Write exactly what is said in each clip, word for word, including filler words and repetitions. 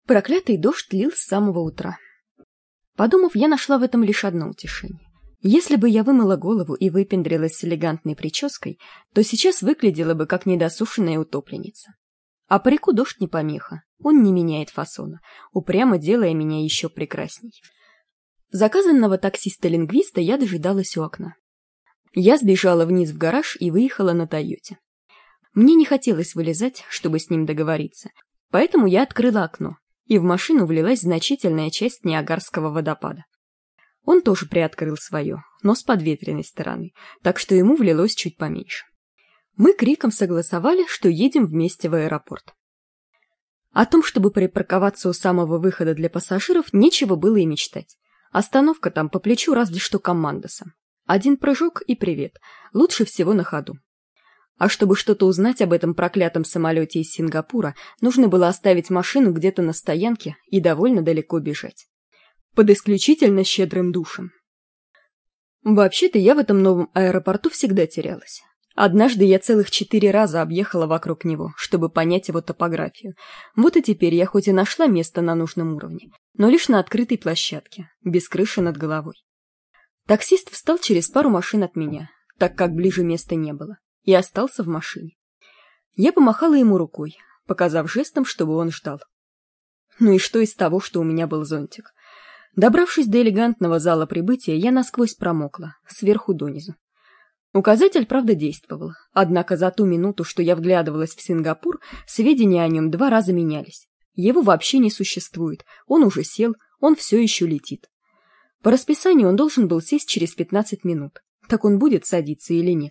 Проклятый дождь лил с самого утра. Подумав, я нашла в этом лишь одно утешение. Если бы я вымыла голову и выпендрилась с элегантной прической, то сейчас выглядела бы как недосушенная утопленница. А парику дождь не помеха, он не меняет фасона, упрямо делая меня еще прекрасней. Заказанного таксиста-лингвиста я дожидалась у окна. Я сбежала вниз в гараж и выехала на Тойоте. Мне не хотелось вылезать, чтобы с ним договориться, поэтому я открыла окно, и в машину влилась значительная часть Ниагарского водопада. Он тоже приоткрыл свое, но с подветренной стороны, так что ему влилось чуть поменьше. Мы криком согласовали, что едем вместе в аэропорт. О том, чтобы припарковаться у самого выхода для пассажиров, нечего было и мечтать. Остановка там по плечу разве что командосом. Один прыжок и привет, лучше всего на ходу. А чтобы что-то узнать об этом проклятом самолете из Сингапура, нужно было оставить машину где-то на стоянке и довольно далеко бежать. Под исключительно щедрым душем. Вообще-то я в этом новом аэропорту всегда терялась. Однажды я целых четыре раза объехала вокруг него, чтобы понять его топографию. Вот и теперь я хоть и нашла место на нужном уровне, но лишь на открытой площадке, без крыши над головой. Таксист встал через пару машин от меня, так как ближе места не было, и остался в машине. Я помахала ему рукой, показав жестом, чтобы он ждал. Ну и что из того, что у меня был зонтик? Добравшись до элегантного зала прибытия, я насквозь промокла, сверху донизу. Указатель, правда, действовал, однако за ту минуту, что я вглядывалась в Сингапур, сведения о нем два раза менялись. Его вообще не существует, он уже сел, он все еще летит. По расписанию он должен был сесть через пятнадцать минут, так он будет садиться или нет.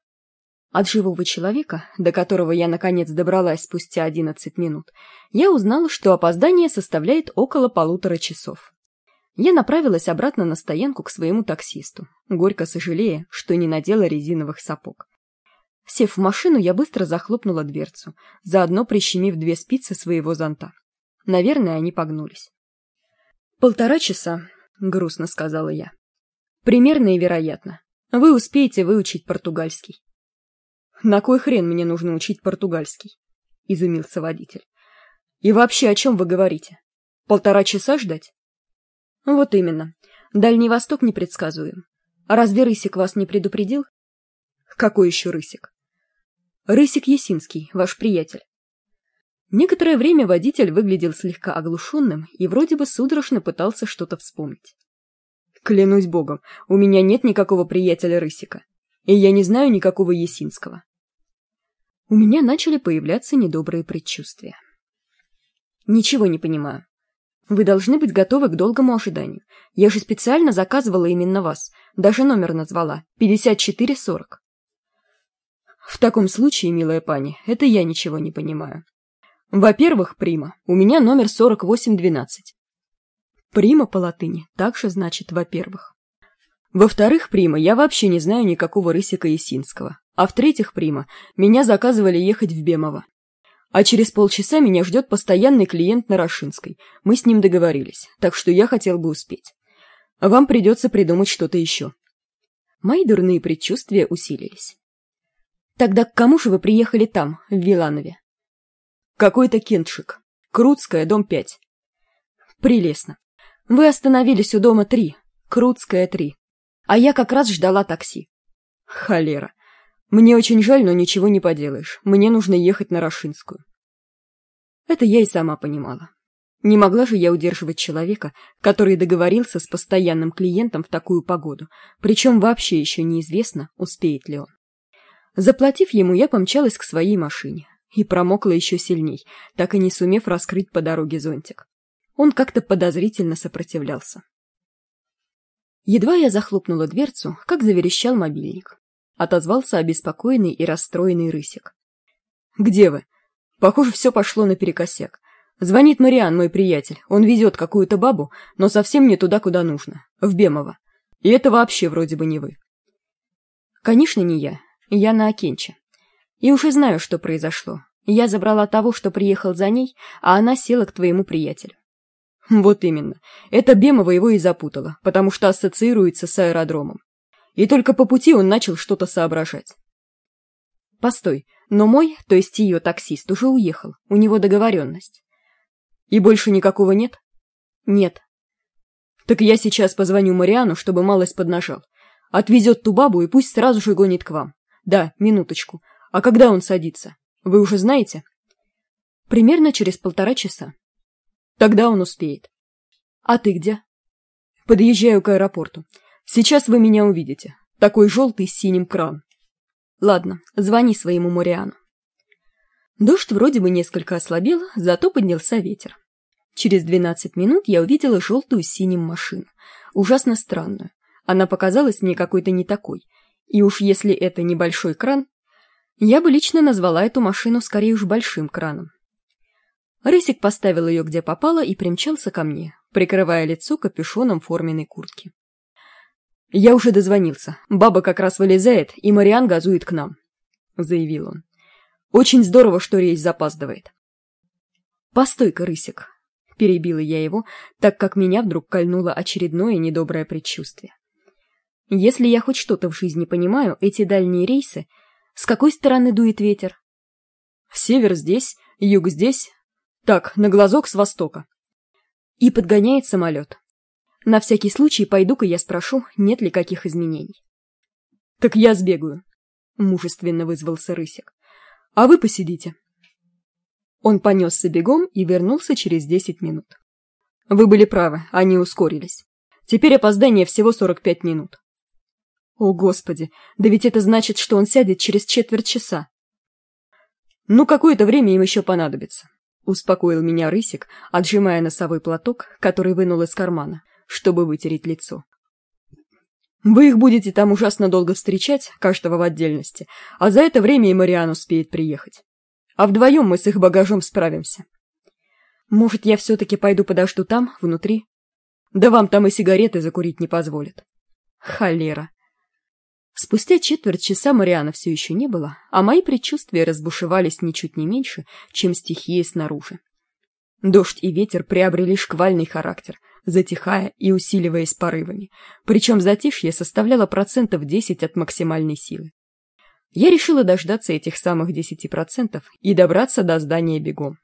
От живого человека, до которого я наконец добралась спустя одиннадцать минут, я узнала, что опоздание составляет около полутора часов. Я направилась обратно на стоянку к своему таксисту, горько сожалея, что не надела резиновых сапог. Сев в машину, я быстро захлопнула дверцу, заодно прищемив две спицы своего зонта. Наверное, они погнулись. «Полтора часа», — грустно сказала я. «Примерно и вероятно. Вы успеете выучить португальский». «На кой хрен мне нужно учить португальский?» — изумился водитель. «И вообще, о чем вы говорите? Полтора часа ждать?» «Вот именно. Дальний Восток непредсказуем. А разве Рысик вас не предупредил?» «Какой еще Рысик?» «Рысик Есинский, ваш приятель». Некоторое время водитель выглядел слегка оглушенным и вроде бы судорожно пытался что-то вспомнить. «Клянусь богом, у меня нет никакого приятеля Рысика, и я не знаю никакого Есинского». У меня начали появляться недобрые предчувствия. «Ничего не понимаю. Вы должны быть готовы к долгому ожиданию. Я же специально заказывала именно вас. Даже номер назвала. пятьдесят четыре сорок. В таком случае, милая пани, это я ничего не понимаю. Во-первых, прима, у меня номер сорок восемь двенадцать. Прима по латыни также значит «во-первых». Во-вторых, прима, я вообще не знаю никакого Рысика Есинского. А в-третьих, прима, меня заказывали ехать в Бемово. А через полчаса меня ждет постоянный клиент на Рашинской. Мы с ним договорились, так что я хотел бы успеть. Вам придется придумать что-то еще. Мои дурные предчувствия усилились. Тогда к кому же вы приехали там, в Виланове? Какой-то кентшик. Крутская, дом пять. Прелестно. Вы остановились у дома три. Крутская, три. А я как раз ждала такси. Холера. Мне очень жаль, но ничего не поделаешь. Мне нужно ехать на Рашинскую. Это я и сама понимала. Не могла же я удерживать человека, который договорился с постоянным клиентом в такую погоду, причем вообще еще неизвестно, успеет ли он. Заплатив ему, я помчалась к своей машине и промокла еще сильней, так и не сумев раскрыть по дороге зонтик. Он как-то подозрительно сопротивлялся. Едва я захлопнула дверцу, как заверещал мобильник. Отозвался обеспокоенный и расстроенный Рысик. «Где вы? Похоже, все пошло наперекосяк. Звонит Мариан, мой приятель. Он везет какую-то бабу, но совсем не туда, куда нужно. В Бемово. И это вообще вроде бы не вы». «Конечно, не я. Я на Окенче. И уже знаю, что произошло. Я забрала того, что приехал за ней, а она села к твоему приятелю». «Вот именно. Это Бемово его и запутало, потому что ассоциируется с аэродромом. И только по пути он начал что-то соображать. Постой, но мой, то есть ее таксист, уже уехал, у него договоренность. И больше никакого нет? Нет. Так я сейчас позвоню Мариану, чтобы малость поднажал. Отвезет ту бабу и пусть сразу же гонит к вам. Да, минуточку. А когда он садится? Вы уже знаете? Примерно через полтора часа. Тогда он успеет. А ты где? Подъезжаю к аэропорту. Сейчас вы меня увидите. Такой желтый с синим кран. Ладно, звони своему Мариану. Дождь вроде бы несколько ослабел, зато поднялся ветер. Через двенадцать минут я увидела желтую с синим машину. Ужасно странную. Она показалась мне какой-то не такой. И уж если это небольшой кран, я бы лично назвала эту машину скорее уж большим краном. Рысик поставил ее где попало и примчался ко мне, прикрывая лицо капюшоном форменной куртки. «Я уже дозвонился. Баба как раз вылезает, и Мариан газует к нам», — заявил он. «Очень здорово, что рейс запаздывает». «Постой-ка, Рысик», — перебила я его, так как меня вдруг кольнуло очередное недоброе предчувствие. «Если я хоть что-то в жизни понимаю, эти дальние рейсы, с какой стороны дует ветер?» «Север здесь, юг здесь. Так, на глазок с востока». И подгоняет самолет. На всякий случай пойду-ка я спрошу, нет ли каких изменений. «Так я сбегаю», — мужественно вызвался Рысик. «А вы посидите». Он понесся бегом и вернулся через десять минут. «Вы были правы, они ускорились. Теперь опоздание всего сорок пять минут». «О, Господи, да ведь это значит, что он сядет через четверть часа». «Ну, какое-то время им еще понадобится», — успокоил меня Рысик, отжимая носовой платок, который вынул из кармана, чтобы вытереть лицо. «Вы их будете там ужасно долго встречать, каждого в отдельности, а за это время и Мариан успеет приехать. А вдвоем мы с их багажом справимся. Может, я все-таки пойду подожду там, внутри? Да вам там и сигареты закурить не позволят». Холера. Спустя четверть часа Мариана все еще не было, а мои предчувствия разбушевались ничуть не меньше, чем стихии снаружи. Дождь и ветер приобрели шквальный характер, затихая и усиливаясь порывами, причем затишье составляло процентов десять от максимальной силы. Я решила дождаться этих самых десяти процентов и добраться до здания бегом.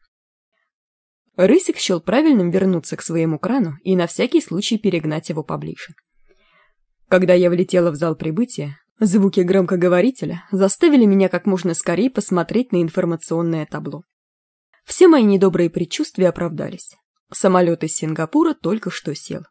Рысик счел правильным вернуться к своему крану и на всякий случай перегнать его поближе. Когда я влетела в зал прибытия, звуки громкоговорителя заставили меня как можно скорее посмотреть на информационное табло. Все мои недобрые предчувствия оправдались. Самолет из Сингапура только что сел.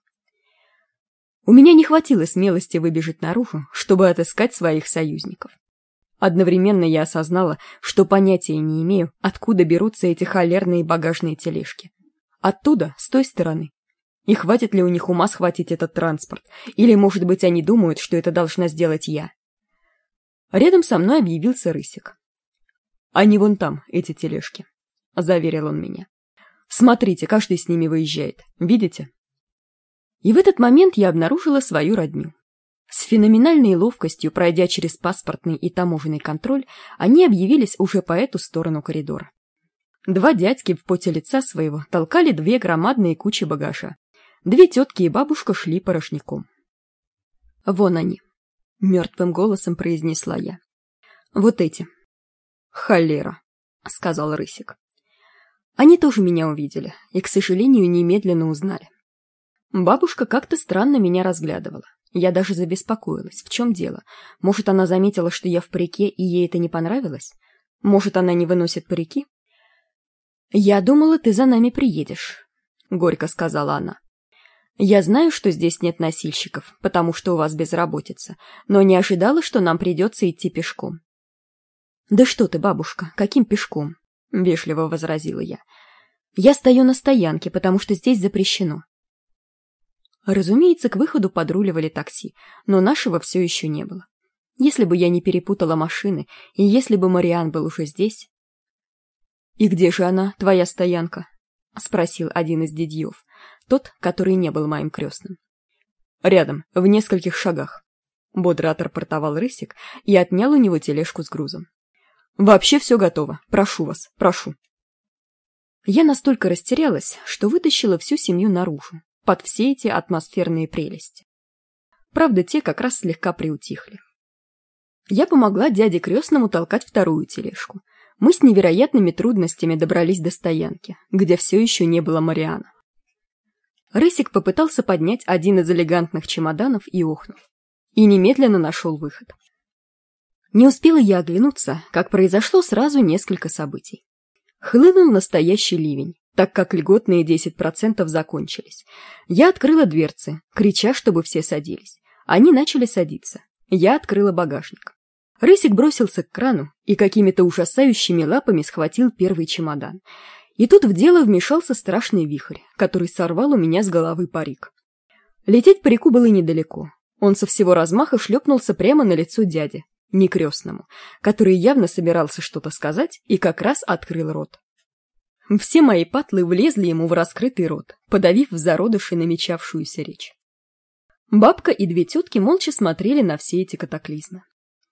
У меня не хватило смелости выбежать наружу, чтобы отыскать своих союзников. Одновременно я осознала, что понятия не имею, откуда берутся эти холерные багажные тележки. Оттуда, с той стороны. И хватит ли у них ума схватить этот транспорт? Или, может быть, они думают, что это должна сделать я? Рядом со мной объявился Рысик. «Они вон там, эти тележки», — заверил он меня. «Смотрите, каждый с ними выезжает. Видите?» И в этот момент я обнаружила свою родню. С феноменальной ловкостью, пройдя через паспортный и таможенный контроль, они объявились уже по эту сторону коридора. Два дядьки в поте лица своего толкали две громадные кучи багажа. Две тетки и бабушка шли порожняком. «Вон они», — мертвым голосом произнесла я. «Вот эти». «Холера», — сказал Рысик. Они тоже меня увидели и, к сожалению, немедленно узнали. Бабушка как-то странно меня разглядывала. Я даже забеспокоилась. В чем дело? Может, она заметила, что я в парике, и ей это не понравилось? Может, она не выносит парики? «Я думала, ты за нами приедешь», — горько сказала она. «Я знаю, что здесь нет носильщиков, потому что у вас безработица, но не ожидала, что нам придется идти пешком». «Да что ты, бабушка, каким пешком?» — вежливо возразила я. «Я стою на стоянке, потому что здесь запрещено». Разумеется, к выходу подруливали такси, но нашего все еще не было. Если бы я не перепутала машины, и если бы Мариан был уже здесь... «И где же она, твоя стоянка?» — спросил один из дядьев, тот, который не был моим крестным. «Рядом, в нескольких шагах», — бодро отрапортовал Рысик и отнял у него тележку с грузом. «Вообще все готово. Прошу вас, прошу». Я настолько растерялась, что вытащила всю семью наружу, под все эти атмосферные прелести. Правда, те как раз слегка приутихли. Я помогла дяде крестному толкать вторую тележку. Мы с невероятными трудностями добрались до стоянки, где все еще не было Мариана. Рысик попытался поднять один из элегантных чемоданов и охнул. И немедленно нашел выход. Не успела я оглянуться, как произошло сразу несколько событий. Хлынул настоящий ливень, так как льготные десять процентов закончились. Я открыла дверцы, крича, чтобы все садились. Они начали садиться. Я открыла багажник. Рысик бросился к крану и какими-то ужасающими лапами схватил первый чемодан. И тут в дело вмешался страшный вихрь, который сорвал у меня с головы парик. Лететь парику было недалеко. Он со всего размаха шлепнулся прямо на лицо дяди, некрестному, который явно собирался что-то сказать и как раз открыл рот. Все мои патлы влезли ему в раскрытый рот, подавив в зародыше намечавшуюся речь. Бабка и две тетки молча смотрели на все эти катаклизмы.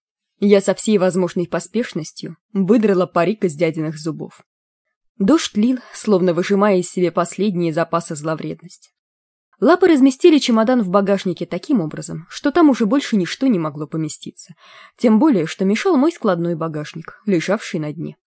Я со всей возможной поспешностью выдрала парик из дядиных зубов. Дождь лил, словно выжимая из себя последние запасы зловредности. Лапы разместили чемодан в багажнике таким образом, что там уже больше ничто не могло поместиться, тем более, что мешал мой складной багажник, лежавший на дне.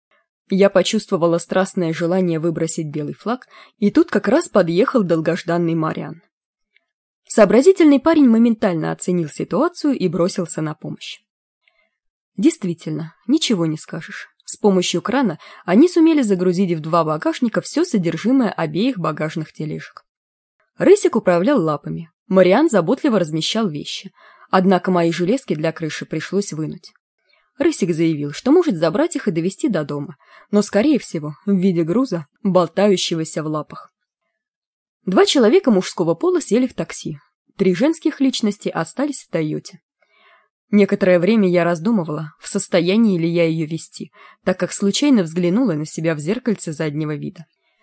Я почувствовала страстное желание выбросить белый флаг, и тут как раз подъехал долгожданный Мариан. Сообразительный парень моментально оценил ситуацию и бросился на помощь. Действительно, ничего не скажешь. С помощью крана они сумели загрузить в два багажника все содержимое обеих багажных тележек. Рысик управлял лапами, Мариан заботливо размещал вещи, однако мои железки для крыши пришлось вынуть. Рысик заявил, что может забрать их и довести до дома, но, скорее всего, в виде груза, болтающегося в лапах. Два человека мужского пола сели в такси, три женских личности остались в Тойоте. Некоторое время я раздумывала, в состоянии ли я ее вести, так как случайно взглянула на себя в зеркальце заднего вида.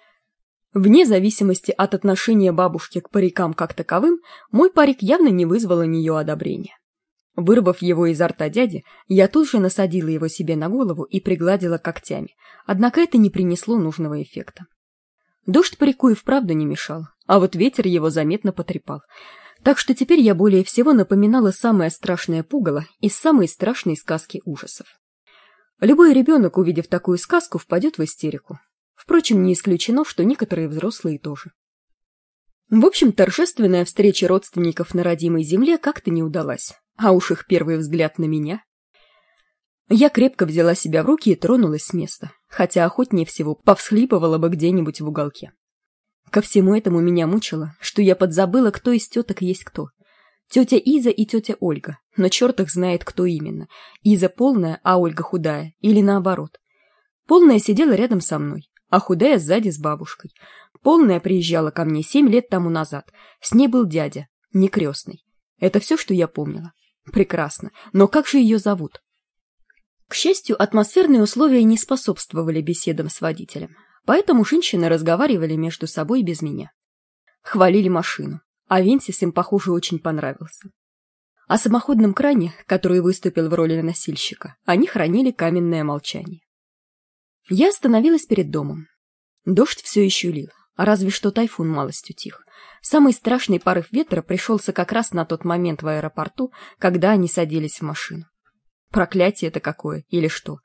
Вне зависимости от отношения бабушки к парикам как таковым, мой парик явно не вызвал у нее одобрения. Вырвав его изо рта дяди, я тут же насадила его себе на голову и пригладила когтями, однако это не принесло нужного эффекта. Дождь парику и вправду не мешал, а вот ветер его заметно потрепал. Так что теперь я более всего напоминала самое страшное пугало из самой страшной сказки ужасов. Любой ребенок, увидев такую сказку, впадет в истерику. Впрочем, не исключено, что некоторые взрослые тоже. В общем, торжественная встреча родственников на родимой земле как-то не удалась, а уж их первый взгляд на меня. Я крепко взяла себя в руки и тронулась с места, хотя охотнее всего повсхлипывала бы где-нибудь в уголке. Ко всему этому меня мучило, что я подзабыла, кто из теток есть кто. Тетя Иза и тетя Ольга, но черт их знает, кто именно. Иза полная, а Ольга худая, или наоборот. Полная сидела рядом со мной, а худая сзади с бабушкой. Полная приезжала ко мне семь лет тому назад. С ней был дядя, не крестный. Это все, что я помнила. Прекрасно. Но как же ее зовут? К счастью, атмосферные условия не способствовали беседам с водителем. Поэтому женщины разговаривали между собой без меня. Хвалили машину, а Венсис им, похоже, очень понравился. О самоходном кране, который выступил в роли носильщика, они хранили каменное молчание. Я остановилась перед домом. Дождь все еще лил, а разве что тайфун малость утих. Самый страшный порыв ветра пришелся как раз на тот момент в аэропорту, когда они садились в машину. Проклятие это какое, или что?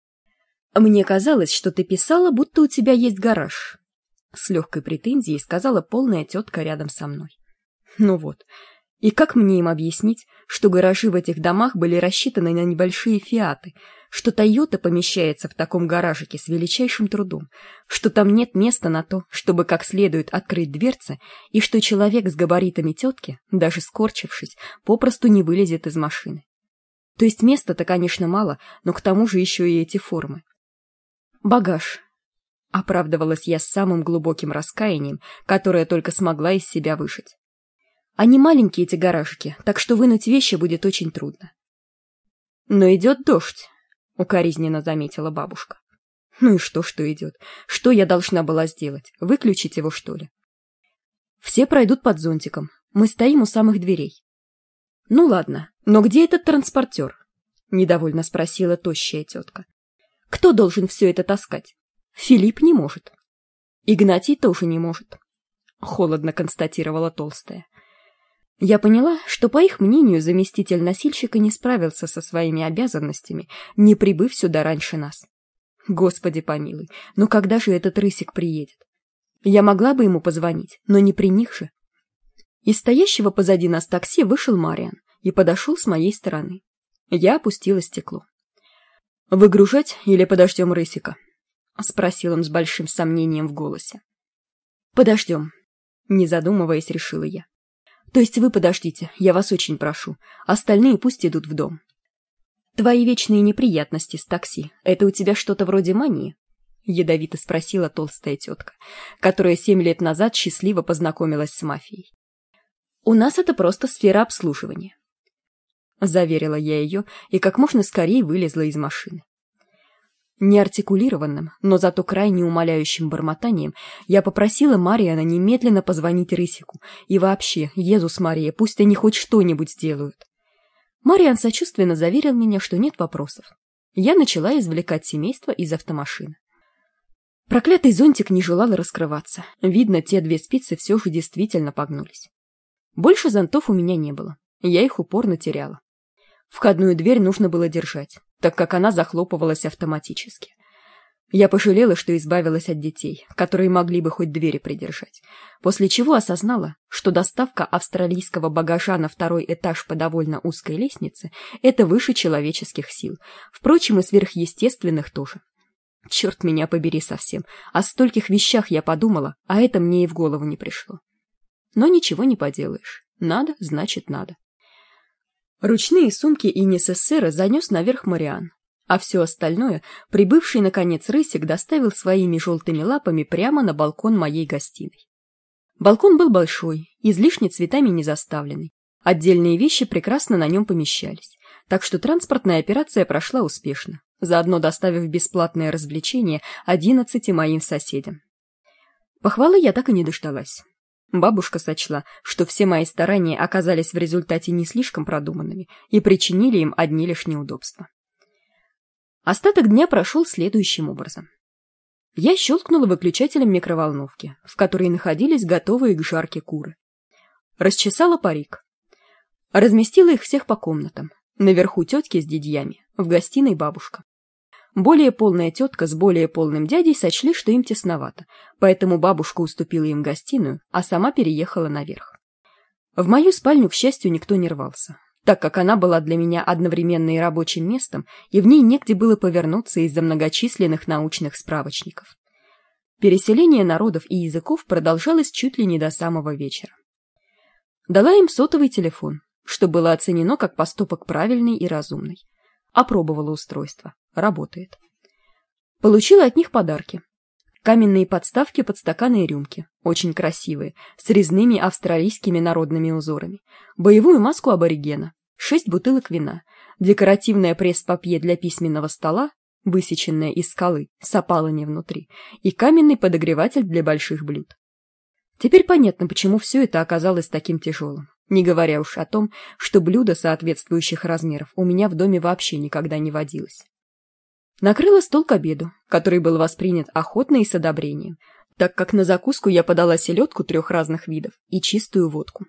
«Мне казалось, что ты писала, будто у тебя есть гараж», — с легкой претензией сказала полная тетка рядом со мной. Ну вот, и как мне им объяснить, что гаражи в этих домах были рассчитаны на небольшие фиаты, что Тойота помещается в таком гаражике с величайшим трудом, что там нет места на то, чтобы как следует открыть дверцы, и что человек с габаритами тетки, даже скорчившись, попросту не вылезет из машины. То есть места-то, конечно, мало, но к тому же еще и эти формы. «Багаж», — оправдывалась я с самым глубоким раскаянием, которое только смогла из себя выжать. «Они маленькие, эти гаражики, так что вынуть вещи будет очень трудно». «Но идет дождь», — укоризненно заметила бабушка. «Ну и что, что идет? Что я должна была сделать? Выключить его, что ли?» «Все пройдут под зонтиком. Мы стоим у самых дверей». «Ну ладно, но где этот транспортер?» — недовольно спросила тощая тетка. «Кто должен все это таскать? Филипп не может. Игнатий тоже не может», — холодно констатировала толстая. Я поняла, что, по их мнению, заместитель носильщика не справился со своими обязанностями, не прибыв сюда раньше нас. Господи помилуй, но когда же этот рысик приедет? Я могла бы ему позвонить, но не при них же. Из стоящего позади нас такси вышел Мариан и подошел с моей стороны. Я опустила стекло. «Выгружать или подождем рысика?» — спросил он с большим сомнением в голосе. «Подождем», — не задумываясь, решила я. «То есть вы подождите, я вас очень прошу, остальные пусть идут в дом». «Твои вечные неприятности с такси — это у тебя что-то вроде мании?» — ядовито спросила толстая тетка, которая семь лет назад счастливо познакомилась с мафией. «У нас это просто сфера обслуживания», — заверила я ее и как можно скорее вылезла из машины. Неартикулированным, но зато крайне умоляющим бормотанием я попросила Мариана немедленно позвонить Рысику, и вообще, Иисус Мария, пусть они хоть что-нибудь сделают. Мариан сочувственно заверил меня, что нет вопросов. Я начала извлекать семейство из автомашины. Проклятый зонтик не желал раскрываться. Видно, те две спицы все же действительно погнулись. Больше зонтов у меня не было. Я их упорно теряла. Входную дверь нужно было держать, так как она захлопывалась автоматически. Я пожалела, что избавилась от детей, которые могли бы хоть двери придержать, после чего осознала, что доставка австралийского багажа на второй этаж по довольно узкой лестнице – это выше человеческих сил, впрочем, и сверхъестественных тоже. Черт меня побери совсем, о стольких вещах я подумала, а это мне и в голову не пришло. Но ничего не поделаешь, надо, значит надо. Ручные сумки и несессеры занес наверх Мариан, а все остальное прибывший, наконец, рысик доставил своими желтыми лапами прямо на балкон моей гостиной. Балкон был большой, излишне цветами не заставленный, отдельные вещи прекрасно на нем помещались, так что транспортная операция прошла успешно, заодно доставив бесплатное развлечение одиннадцати моим соседям. Похвалы я так и не дождалась. Бабушка сочла, что все мои старания оказались в результате не слишком продуманными и причинили им одни лишь неудобства. Остаток дня прошел следующим образом. Я щелкнула выключателем микроволновки, в которой находились готовые к жарке куры. Расчесала парик. Разместила их всех по комнатам. Наверху тетки с дядьями, в гостиной бабушка. Более полная тетка с более полным дядей сочли, что им тесновато, поэтому бабушка уступила им гостиную, а сама переехала наверх. В мою спальню, к счастью, никто не рвался, так как она была для меня одновременно и рабочим местом, и в ней негде было повернуться из-за многочисленных научных справочников. Переселение народов и языков продолжалось чуть ли не до самого вечера. Дала им сотовый телефон, что было оценено как поступок правильный и разумный. Опробовала устройство. Работает. Получила от них подарки. Каменные подставки под стаканы и рюмки, очень красивые, с резными австралийскими народными узорами, боевую маску аборигена, шесть бутылок вина, декоративное пресс-папье для письменного стола, высеченное из скалы, с опалами внутри, и каменный подогреватель для больших блюд. Теперь понятно, почему все это оказалось таким тяжелым, не говоря уж о том, что блюда соответствующих размеров у меня в доме вообще никогда не водилось. Накрыла стол к обеду, который был воспринят охотно и с одобрением, так как на закуску я подала селедку трех разных видов и чистую водку.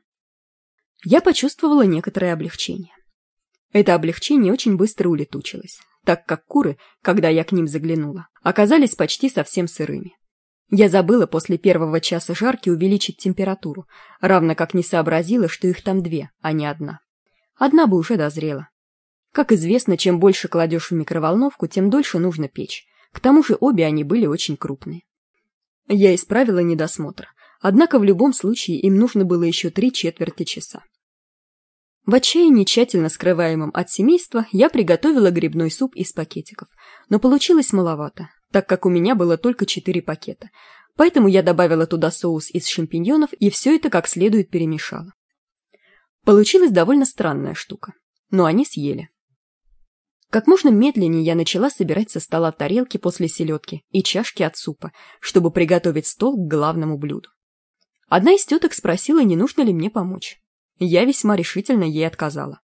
Я почувствовала некоторое облегчение. Это облегчение очень быстро улетучилось, так как куры, когда я к ним заглянула, оказались почти совсем сырыми. Я забыла после первого часа жарки увеличить температуру, равно как не сообразила, что их там две, а не одна. Одна бы уже дозрела. Как известно, чем больше кладешь в микроволновку, тем дольше нужно печь. К тому же обе они были очень крупные. Я исправила недосмотр, однако в любом случае им нужно было еще три четверти часа. В отчаянии, тщательно скрываемом от семейства, я приготовила грибной суп из пакетиков, но получилось маловато, так как у меня было только четыре пакета, поэтому я добавила туда соус из шампиньонов и все это как следует перемешала. Получилась довольно странная штука, но они съели. Как можно медленнее я начала собирать со стола тарелки после селедки и чашки от супа, чтобы приготовить стол к главному блюду. Одна из теток спросила, не нужно ли мне помочь. Я весьма решительно ей отказала.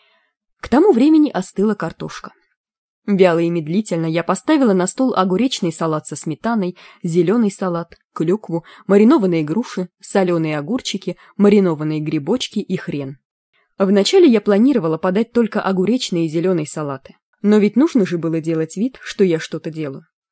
К тому времени остыла картошка. Вяло и медлительно я поставила на стол огуречный салат со сметаной, зеленый салат, клюкву, маринованные груши, соленые огурчики, маринованные грибочки и хрен. Вначале я планировала подать только огуречные и зеленые салаты, но ведь нужно же было делать вид, что я что-то делаю.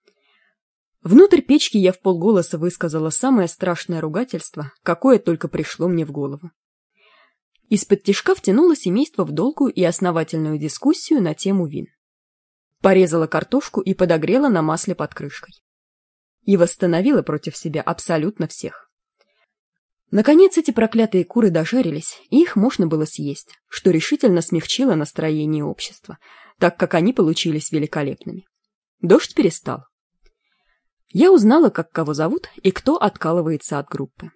Внутрь печки я вполголоса высказала самое страшное ругательство, какое только пришло мне в голову. Из-под тишка втянуло семейство в долгую и основательную дискуссию на тему вин. Порезала картошку и подогрела на масле под крышкой. И восстановила против себя абсолютно всех. Наконец эти проклятые куры дожарились, и их можно было съесть, что решительно смягчило настроение общества, так как они получились великолепными. Дождь перестал. Я узнала, как кого зовут и кто откалывается от группы.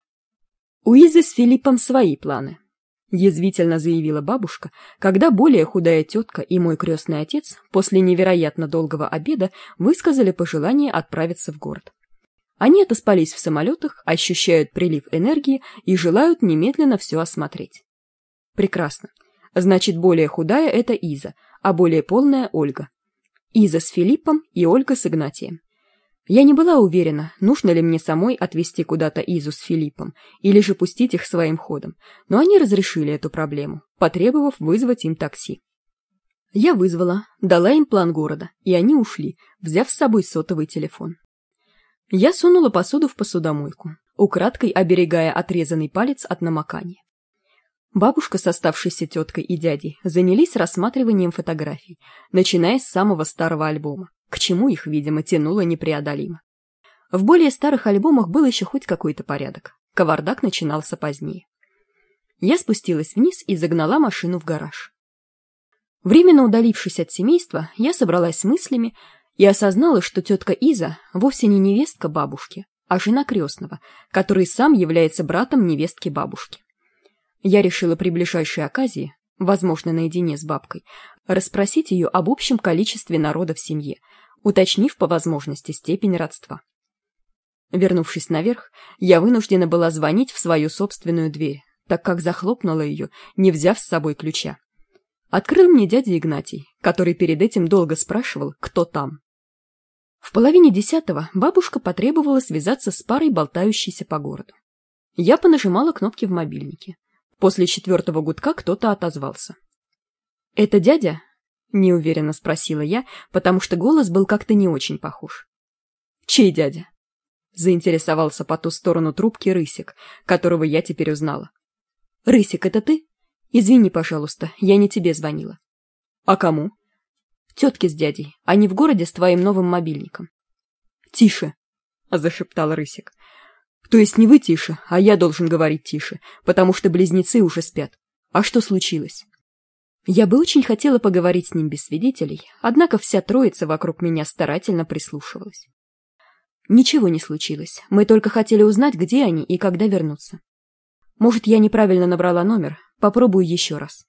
У Изы с Филиппом свои планы, язвительно заявила бабушка, когда более худая тетка и мой крестный отец после невероятно долгого обеда высказали пожелание отправиться в город. Они отоспались в самолетах, ощущают прилив энергии и желают немедленно все осмотреть. Прекрасно. Значит, более худая — это Иза, а более полная — Ольга. Иза с Филиппом и Ольга с Игнатием. Я не была уверена, нужно ли мне самой отвезти куда-то Изу с Филиппом или же пустить их своим ходом, но они разрешили эту проблему, потребовав вызвать им такси. Я вызвала, дала им план города, и они ушли, взяв с собой сотовый телефон. Я сунула посуду в посудомойку, украдкой оберегая отрезанный палец от намокания. Бабушка с оставшейся теткой и дядей занялись рассматриванием фотографий, начиная с самого старого альбома, к чему их, видимо, тянуло непреодолимо. В более старых альбомах был еще хоть какой-то порядок, кавардак начинался позднее. Я спустилась вниз и загнала машину в гараж. Временно удалившись от семейства, я собралась с мыслями и осознала, что тетка Иза вовсе не невестка бабушки, а жена крестного, который сам является братом невестки бабушки. Я решила при ближайшей оказии, возможно, наедине с бабкой, расспросить ее об общем количестве народа в семье, уточнив по возможности степень родства. Вернувшись наверх, я вынуждена была звонить в свою собственную дверь, так как захлопнула ее, не взяв с собой ключа. Открыл мне дядя Игнатий, который перед этим долго спрашивал, кто там. В половине десятого бабушка потребовала связаться с парой, болтающейся по городу. Я понажимала кнопки в мобильнике. После четвертого гудка кто-то отозвался. «Это дядя?» — неуверенно спросила я, потому что голос был как-то не очень похож. «Чей дядя?» — заинтересовался по ту сторону трубки Рысик, которого я теперь узнала. «Рысик, это ты? Извини, пожалуйста, я не тебе звонила». «А кому?» «Тетке с дядей. Они в городе с твоим новым мобильником». «Тише!» — зашептал Рысик. «То есть не вы тише, а я должен говорить тише, потому что близнецы уже спят. А что случилось?» Я бы очень хотела поговорить с ним без свидетелей, однако вся троица вокруг меня старательно прислушивалась. Ничего не случилось, мы только хотели узнать, где они и когда вернутся. Может, я неправильно набрала номер, попробую еще раз.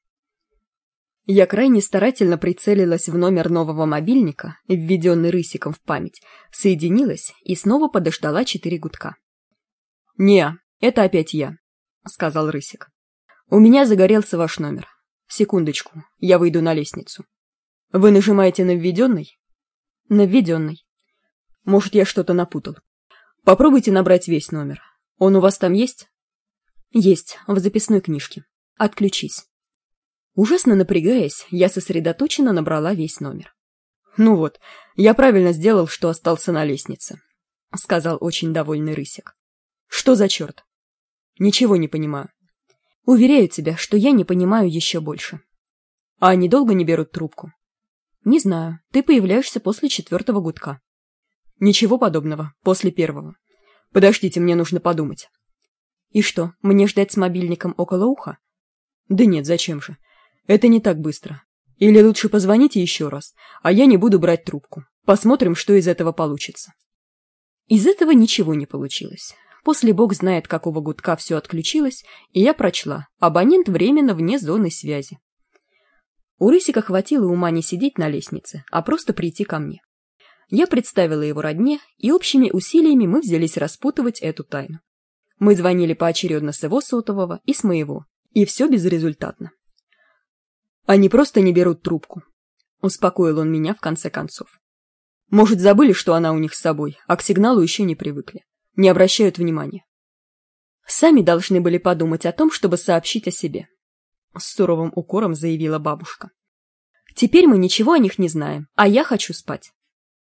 Я крайне старательно прицелилась в номер нового мобильника, введенный Рысиком в память, соединилась и снова подождала четыре гудка. «Не, это опять я», — сказал Рысик. «У меня загорелся ваш номер. Секундочку, я выйду на лестницу. Вы нажимаете на введенный?» «На введенный». «Может, я что-то напутал. Попробуйте набрать весь номер. Он у вас там есть?» «Есть, в записной книжке. Отключись». Ужасно напрягаясь, я сосредоточенно набрала весь номер. «Ну вот, я правильно сделал, что остался на лестнице», — сказал очень довольный Рысик. «Что за черт?» «Ничего не понимаю». «Уверяю тебя, что я не понимаю еще больше». «А они долго не берут трубку?» «Не знаю, ты появляешься после четвертого гудка». «Ничего подобного, после первого. Подождите, мне нужно подумать». «И что, мне ждать с мобильником около уха?» «Да нет, зачем же? Это не так быстро. Или лучше позвоните еще раз, а я не буду брать трубку. Посмотрим, что из этого получится». Из этого ничего не получилось. После бог знает какого гудка все отключилось, и я прочла: абонент временно вне зоны связи. У Рысика хватило ума не сидеть на лестнице, а просто прийти ко мне. Я представила его родне, и общими усилиями мы взялись распутывать эту тайну. Мы звонили поочередно с его сотового и с моего, и все безрезультатно. «Они просто не берут трубку», — успокоил он меня в конце концов. «Может, забыли, что она у них с собой, а к сигналу еще не привыкли. Не обращают внимания. Сами должны были подумать о том, чтобы сообщить о себе», — с суровым укором заявила бабушка. «Теперь мы ничего о них не знаем, а я хочу спать».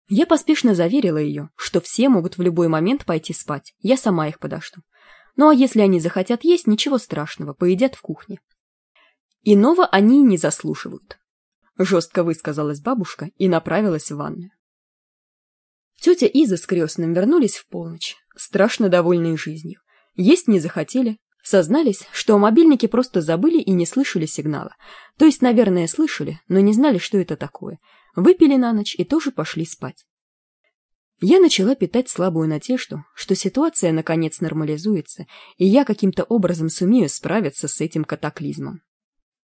Я поспешно заверила ее, что все могут в любой момент пойти спать, я сама их подожду. Ну а если они захотят есть, ничего страшного, поедят в кухне. Иного они не заслуживают. Жестко высказалась бабушка и направилась в ванную. Тетя Иза с крестным вернулись в полночь, страшно довольные жизнью. Есть не захотели, сознались, что о мобильнике просто забыли и не слышали сигнала. То есть, наверное, слышали, но не знали, что это такое. Выпили на ночь и тоже пошли спать. Я начала питать слабую надежду, что ситуация наконец нормализуется, и я каким-то образом сумею справиться с этим катаклизмом.